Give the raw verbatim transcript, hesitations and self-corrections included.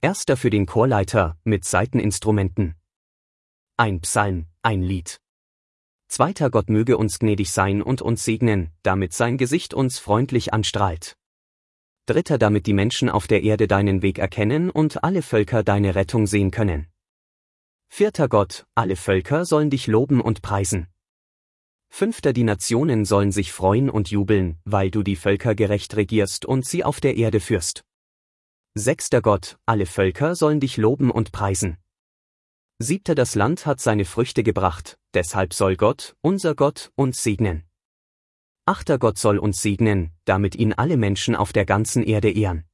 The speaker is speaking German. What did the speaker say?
Erster für den Chorleiter, mit Saiteninstrumenten. Ein Psalm, ein Lied. Zweiter Gott möge uns gnädig sein und uns segnen, damit sein Gesicht uns freundlich anstrahlt. Dritter damit die Menschen auf der Erde deinen Weg erkennen und alle Völker deine Rettung sehen können. Vierter Gott, alle Völker sollen dich loben und preisen. Fünfter die Nationen sollen sich freuen und jubeln, weil du die Völker gerecht regierst und sie auf der Erde führst. Sechster Gott, alle Völker sollen dich loben und preisen. Siebter das Land hat seine Früchte gebracht, deshalb soll Gott, unser Gott, uns segnen. Achter Gott soll uns segnen, damit ihn alle Menschen auf der ganzen Erde ehren.